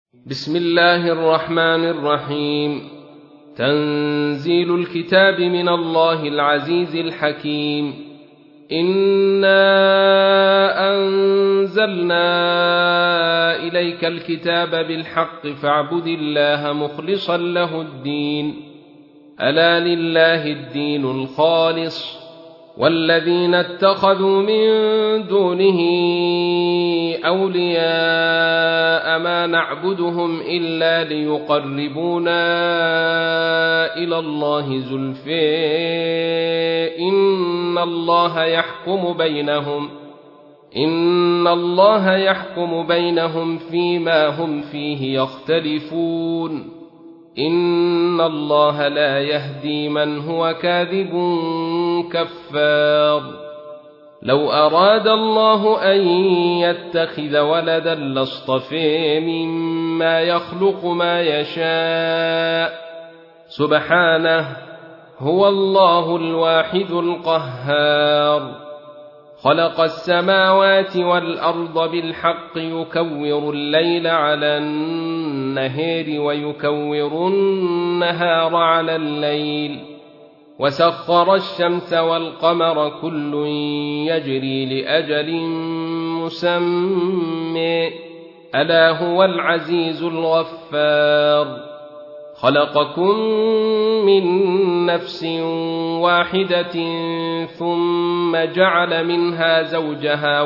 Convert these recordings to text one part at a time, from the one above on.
بسم الله الرحمن الرحيم. تنزيل الكتاب من الله العزيز الحكيم. إنا أنزلنا إليك الكتاب بالحق فاعبد الله مخلصا له الدين. ألا لله الدين الخالص، والذين اتخذوا من دونه أولياء ما نعبدهم إلا ليقربونا إلى الله زلفى إن الله يحكم بينهم فيما هم فيه يختلفون. إن الله لا يهدي من هو كاذب كفار. لو أراد الله أن يتخذ ولدا لاصطفى مما يخلق ما يشاء، سبحانه، هو الله الواحد القهار. خلق السماوات والأرض بالحق يكور الليل على النهار ويكور النهار على الليل، وسخر الشمس والقمر كل يجري لأجل مسمى، ألا هو العزيز الغفار. خلقكم من نفس واحدة ثم جعل منها زوجها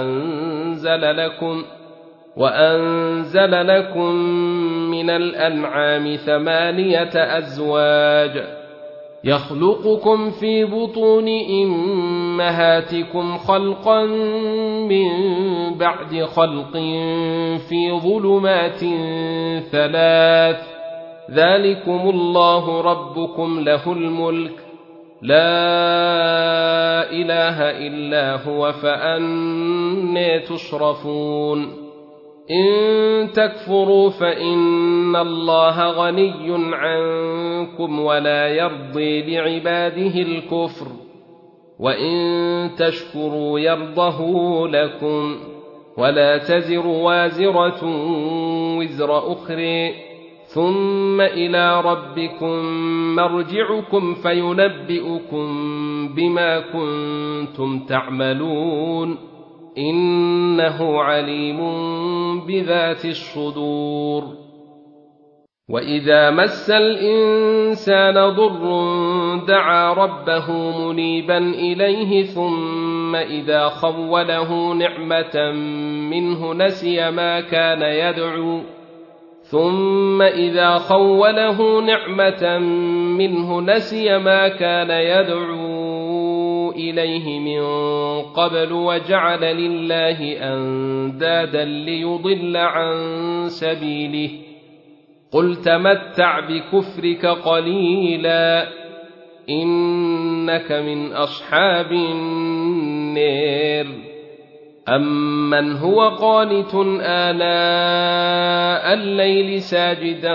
وأنزل لكم من الأنعام 8 أزواج، يخلقكم في بطون أمهاتكم خلقا من بعد خلق في ظلمات 3، ذلكم الله ربكم له الملك، لا إله إلا هو، فأنى تصرفون. إن تكفروا فإن الله غني عنكم ولا يرضي لعباده الكفر، وإن تشكروا يرضه لكم، ولا تزر وازرة وزر أخرى، ثم إلى ربكم مرجعكم فينبئكم بما كنتم تعملون، إنه عليم بذات الصدور. وإذا مس الإنسان ضر دعا ربه منيبا إليه ثم إذا خوله نعمة منه نسي ما كان يدعو إليه من قبل وجعل لله أندادا ليضل عن سبيله. قل تمتع بكفرك قليلا إنك من أصحاب النار. أمن هو قانت آناء الليل ساجدا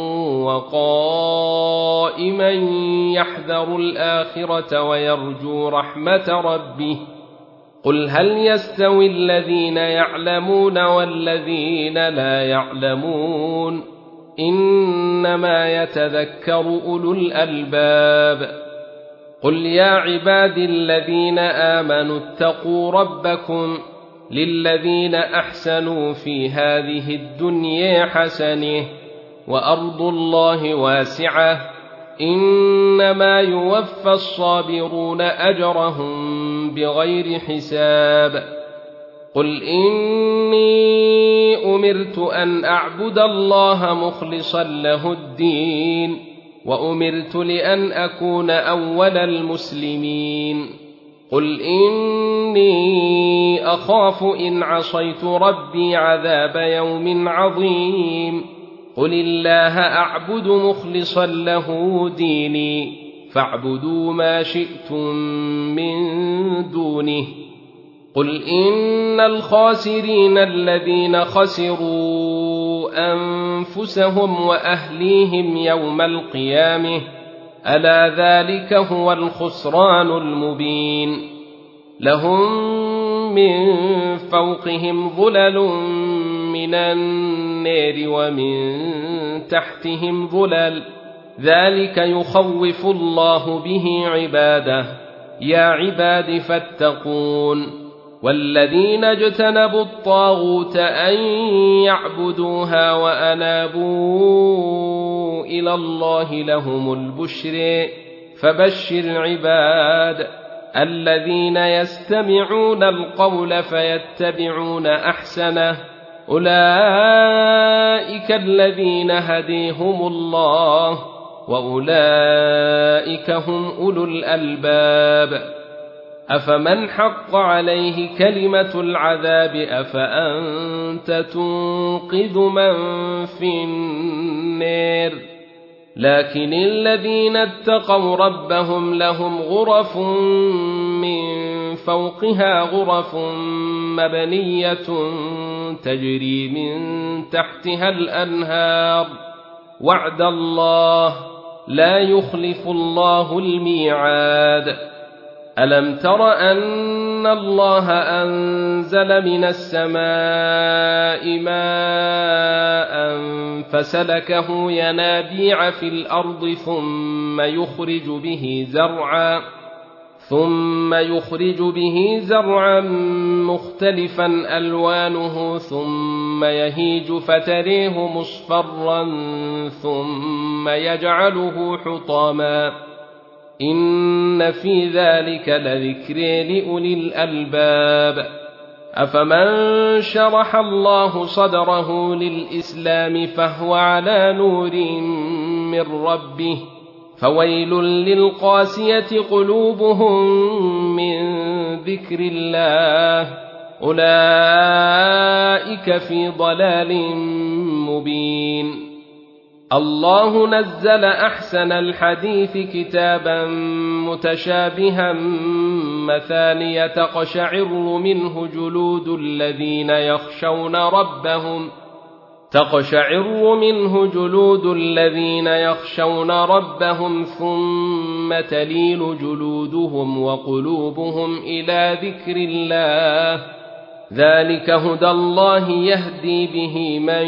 وقائما يحذر الآخرة ويرجو رحمة ربه، قل هل يستوي الذين يعلمون والذين لا يعلمون، إنما يتذكر أولو الألباب. قل يا عبادي الذين آمنوا اتقوا ربكم للذين أحسنوا في هذه الدنيا حسنة وأرض الله واسعة، إنما يوفى الصابرون أجرهم بغير حساب. قل إني أمرت أن أعبد الله مخلصا له الدين، وأمرت لأن أكون أول المسلمين. قل إني أخاف إن عصيت ربي عذاب يوم عظيم. قل الله أعبد مخلصا له ديني، فاعبدوا ما شئتم من دونه. قل إن الخاسرين الذين خسروا أنفسهم وأهليهم يوم القيامة، ألا ذلك هو الخسران المبين. لهم من فوقهم ظلل من النار النار ومن تحتهم ظلل ذلك يخوف الله به عباده يا عباد فاتقون والذين اجتنبوا الطاغوت أن يعبدوها وأنابوا إلى الله لهم البشر فبشر عباد الذين يستمعون القول فيتبعون أحسنه أولئك الذين هديهم الله وأولئك هم أولو الألباب أفمن حق عليه كلمة العذاب أفأنت تنقذ من في النار لكن الذين اتقوا ربهم لهم غرف من فوقها غرف مبنية تجري من تحتها الأنهار وعد الله لا يخلف الله الميعاد ألم تر أن الله أنزل من السماء ماء فسلكه ينابيع في الأرض ثم يخرج به زرعا مختلفا ألوانه ثم يهيج فتريه مصفرا ثم يجعله حطاما إن في ذلك لذكر لأولي الألباب أفمن شرح الله صدره للإسلام فهو على نور من ربه فويل للقاسية قلوبهم من ذكر الله أولئك في ضلال مبين الله نزل أحسن الحديث كتابا متشابها مثانية تقشعر منه جلود الذين يخشون ربهم ثم تلين جلودهم وقلوبهم إلى ذكر الله ذلك هدى الله يهدي به من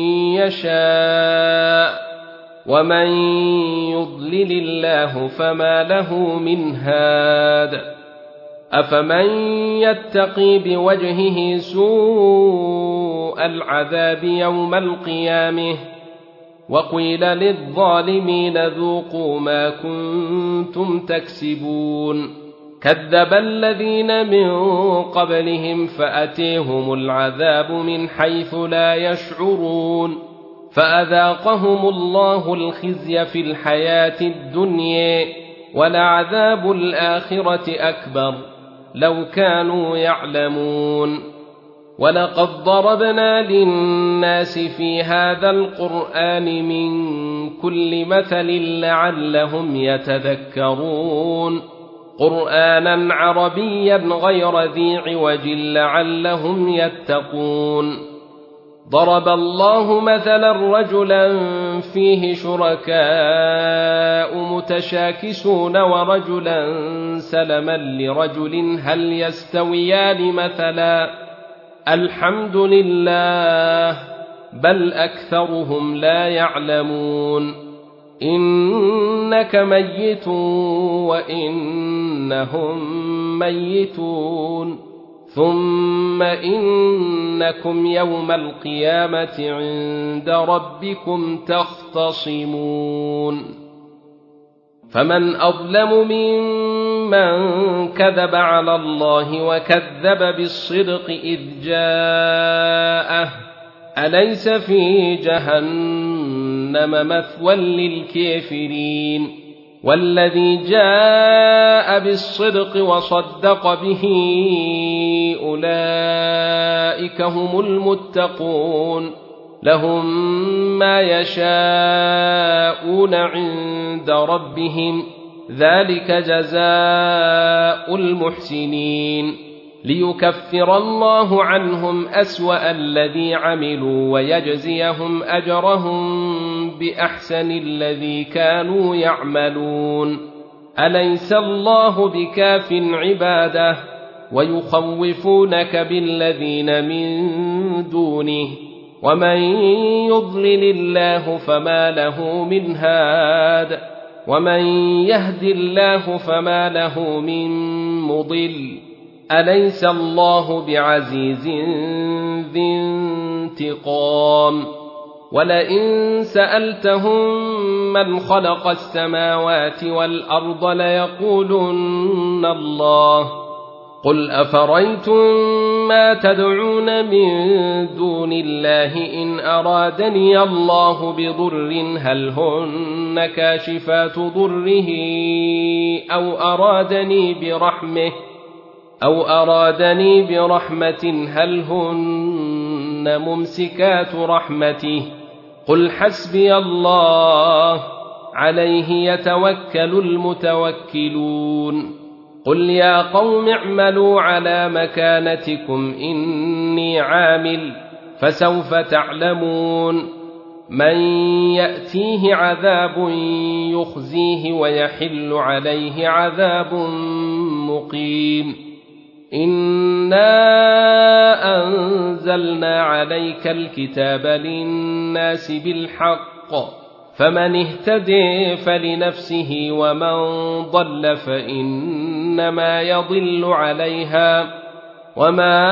يشاء ومن يضلل الله فما له من هاد أفمن يتقي بوجهه سوء العذاب يوم القيامة وقيل للظالمين ذوقوا ما كنتم تكسبون كذب الذين من قبلهم فأتيهم العذاب من حيث لا يشعرون فأذاقهم الله الخزي في الحياة الدنيا ولعذاب الآخرة أكبر لو كانوا يعلمون ولقد ضربنا للناس في هذا القرآن من كل مثل لعلهم يتذكرون قرآنا عربيا غير ذي عوج لعلهم يتقون ضرب الله مثلا رجلا فيه شركاء متشاكسون ورجلا سلما لرجل هل يستويان مثلا الحمد لله بل أكثرهم لا يعلمون إنك ميت وإنهم ميتون ثم إنكم يوم القيامة عند ربكم تختصمون فمن أظلم ممن كذب على الله وكذب بالصدق إذ جاءه أليس في جهنم مثوى للكافرين والذي جاء بالصدق وصدق به أولئك هم المتقون لهم ما يشاءون عند ربهم ذلك جزاء المحسنين ليكفر الله عنهم أسوأ الذي عملوا ويجزيهم أجرهم بأحسن الذي كانوا يعملون أليس الله بكاف عباده ويخوفونك بالذين من دونه ومن يضلل الله فما له من هاد ومن يهد الله فما له من مضل أليس الله بعزيز ذي انتقام ولئن سألتهم من خلق السماوات والأرض ليقولن الله قل أفريتم ما تدعون من دون الله إن أرادني الله بضر هل هن كاشفات ضره أو أرادني برحمة هل هن ممسكات رحمته قل حسبي الله عليه يتوكل المتوكلون قل يا قوم اعملوا على مكانتكم إني عامل فسوف تعلمون من يأتيه عذاب يخزيه ويحل عليه عذاب مقيم إنا أنزلنا عليك الكتاب للناس بالحق فمن اهتدي فلنفسه ومن ضل فإنما يضل عليها وما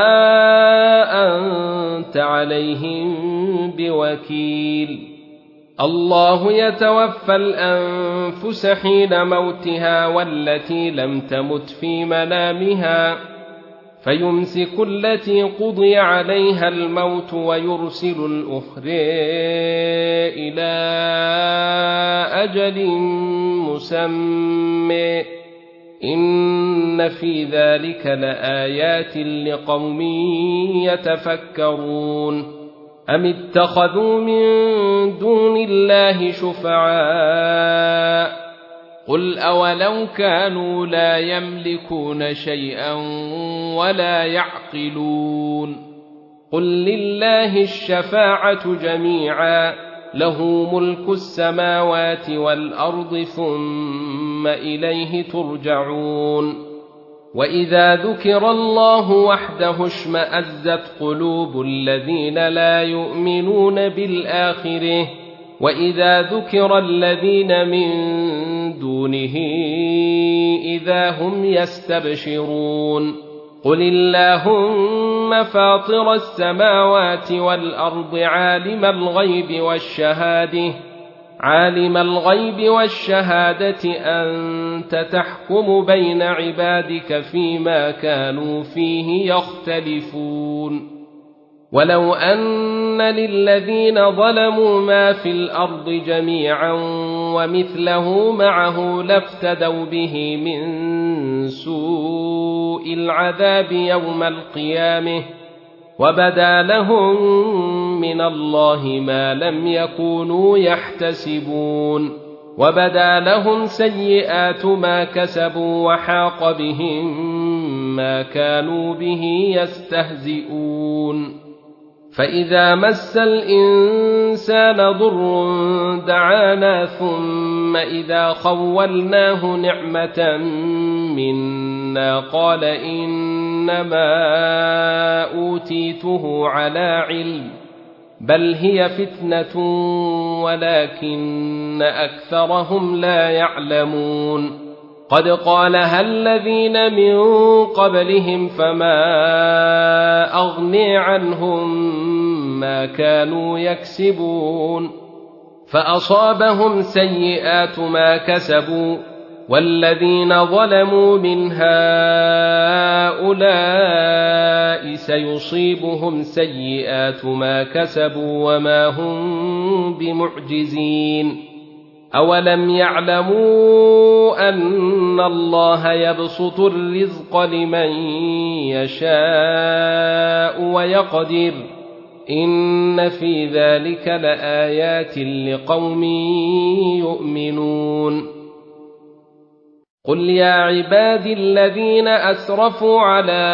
أنت عليهم بوكيل الله يتوفى الأنفس حين موتها والتي لم تمت في منامها فيمسك التي قضي عليها الموت ويرسل الأخرى إلى أجل مسمى إن في ذلك لآيات لقوم يتفكرون أم اتخذوا من دون الله شفعاء قل أولو كانوا لا يملكون شيئا ولا يعقلون قل لله الشفاعة جميعا له ملك السماوات والأرض ثم إليه ترجعون وإذا ذكر الله وحده اشمأزت قلوب الذين لا يؤمنون بالآخرة وإذا ذكر الذين من دونه إذا هم يستبشرون قل اللهم فاطر السماوات والأرض عالم الغيب والشهادة أنت تحكم بين عبادك فيما كانوا فيه يختلفون ولو أن للذين ظلموا ما في الأرض جميعا ومثله معه لافتدوا به من سوء العذاب يوم القيامة وبدا لهم من الله ما لم يكونوا يحتسبون وبدا لهم سيئات ما كسبوا وحاق بهم ما كانوا به يستهزئون فإذا مس الإنسان ضر دعانا ثم إذا خولناه نعمة منا قال إنما أوتيته على علم بل هي فتنة ولكن أكثرهم لا يعلمون قد قالها الذين من قبلهم فما أغني عنهم ما كانوا يكسبون فأصابهم سيئات ما كسبوا والذين ظلموا من هؤلاء سيصيبهم سيئات ما كسبوا وما هم بمعجزين أولم يعلموا أن الله يبسط الرزق لمن يشاء ويقدر إن في ذلك لآيات لقوم يؤمنون قل يا عبادي الذين أسرفوا على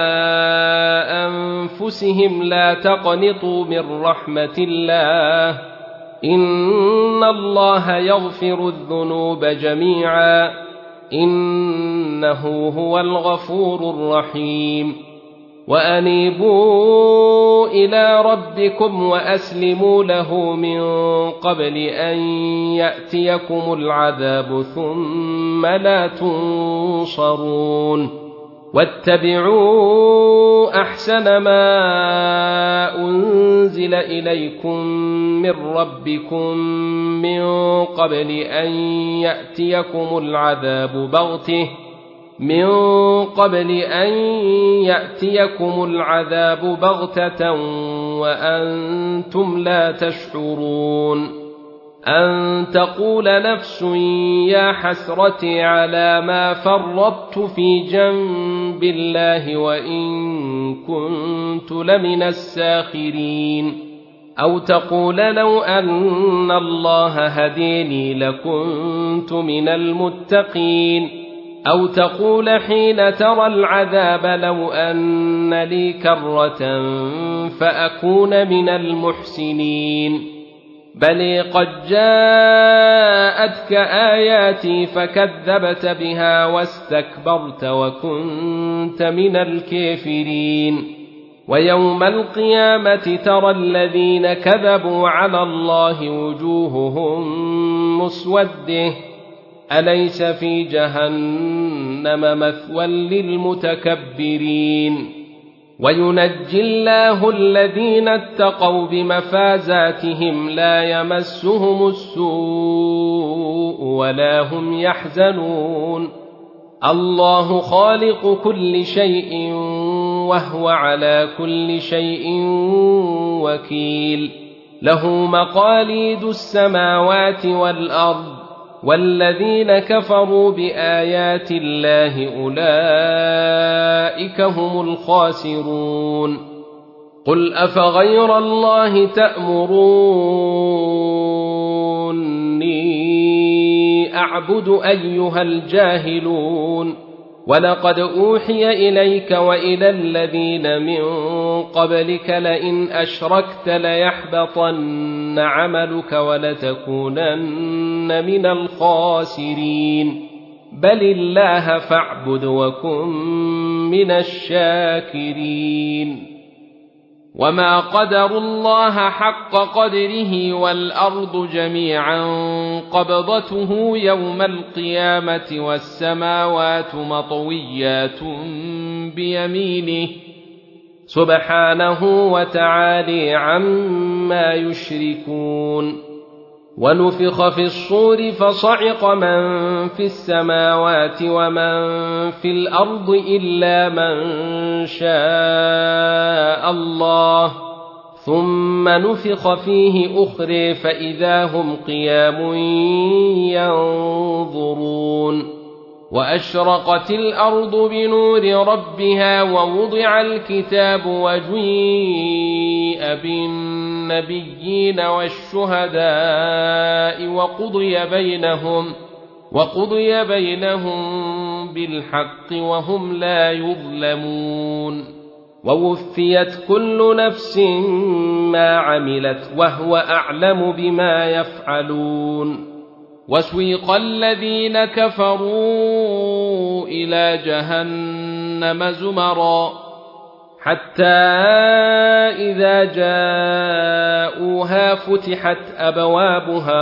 أنفسهم لا تقنطوا من رحمة الله إن الله يغفر الذنوب جميعا إنه هو الغفور الرحيم وأنيبوا إلى ربكم وأسلموا له من قبل أن يأتيكم العذاب ثم لا تنصرون واتبعوا أحسن ما أنزل إليكم من ربكم من قبل أن يأتيكم العذاب بغتة وأنتم لا تشعرون أن تقول نفس يا حسرتي على ما فرطت في جنب الله وإن كنت لمن الساخرين أو تقول لو أن الله هديني لكنت من المتقين أو تقول حين ترى العذاب لو أن لي كرة فأكون من المحسنين بل قد جاءتك آياتي فكذبت بها واستكبرت وكنت من الكافرين ويوم القيامة ترى الذين كذبوا على الله وجوههم مسودة أليس في جهنم مثوى للمتكبرين وينجي الله الذين اتقوا بمفازاتهم لا يمسهم السوء ولا هم يحزنون الله خالق كل شيء وهو على كل شيء وكيل له مقاليد السماوات والأرض والذين كفروا بآيات الله أولئك هم الخاسرون قل أفغير الله تأمروني أعبد أيها الجاهلون ولقد أوحي إليك وإلى الذين من قبلك لئن أشركت ليحبطن عملك ولتكونن من الخاسرين بل الله فاعبد وكن من الشاكرين وما قدروا الله حق قدره والأرض جميعا قبضته يوم القيامة والسماوات مطويات بيمينه سبحانه وتعالى عما يشركون ونفخ في الصور فصعق من في السماوات ومن في الأرض إلا من شاء الله ثم نفخ فيه أخرى فإذا هم قيام ينظرون وأشرقت الأرض بنور ربها ووضع الكتاب وجيء بالنبيين والشهداء وقضي بينهم بالحق وهم لا يظلمون ووفيت كل نفس ما عملت وهو أعلم بما يفعلون وسويق الذين كفروا إلى جهنم زمرا حتى إذا جاءوها فتحت أبوابها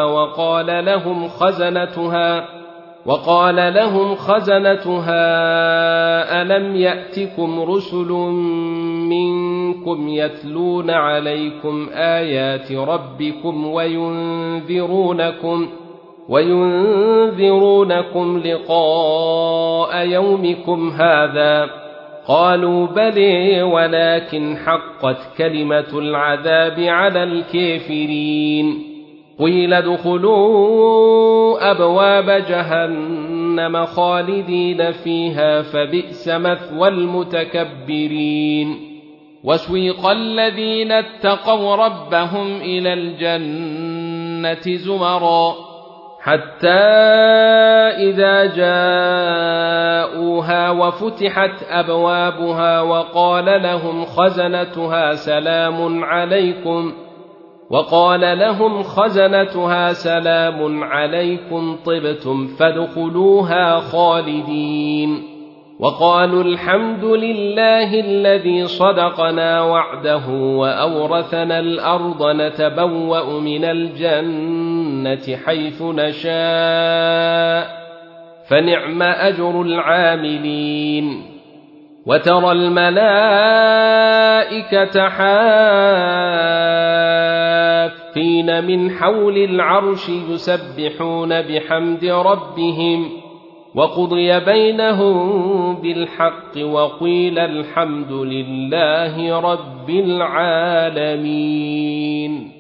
وقال لهم خزنتها ألم يأتكم رسل منكم يتلون عليكم آيات ربكم وينذرونكم لقاء يومكم هذا قالوا بلى ولكن حقت كلمة العذاب على الكافرين قيل ادخلوا أبواب جهنم خالدين فيها فبئس مثوى المتكبرين وسويق الذين اتقوا ربهم إلى الجنة زمرا حتى إذا جاءوها وفتحت أبوابها وقال لهم خزنتها سلام عليكم طبتم فادخلوها خالدين وقالوا الحمد لله الذي صدقنا وعده وأورثنا الأرض نتبوأ من الجنة حيث نشاء فنعم أجر العاملين وترى الملائكة حافين من حول العرش يسبحون بحمد ربهم وقضي بينهم بالحق وقيل الحمد لله رب العالمين.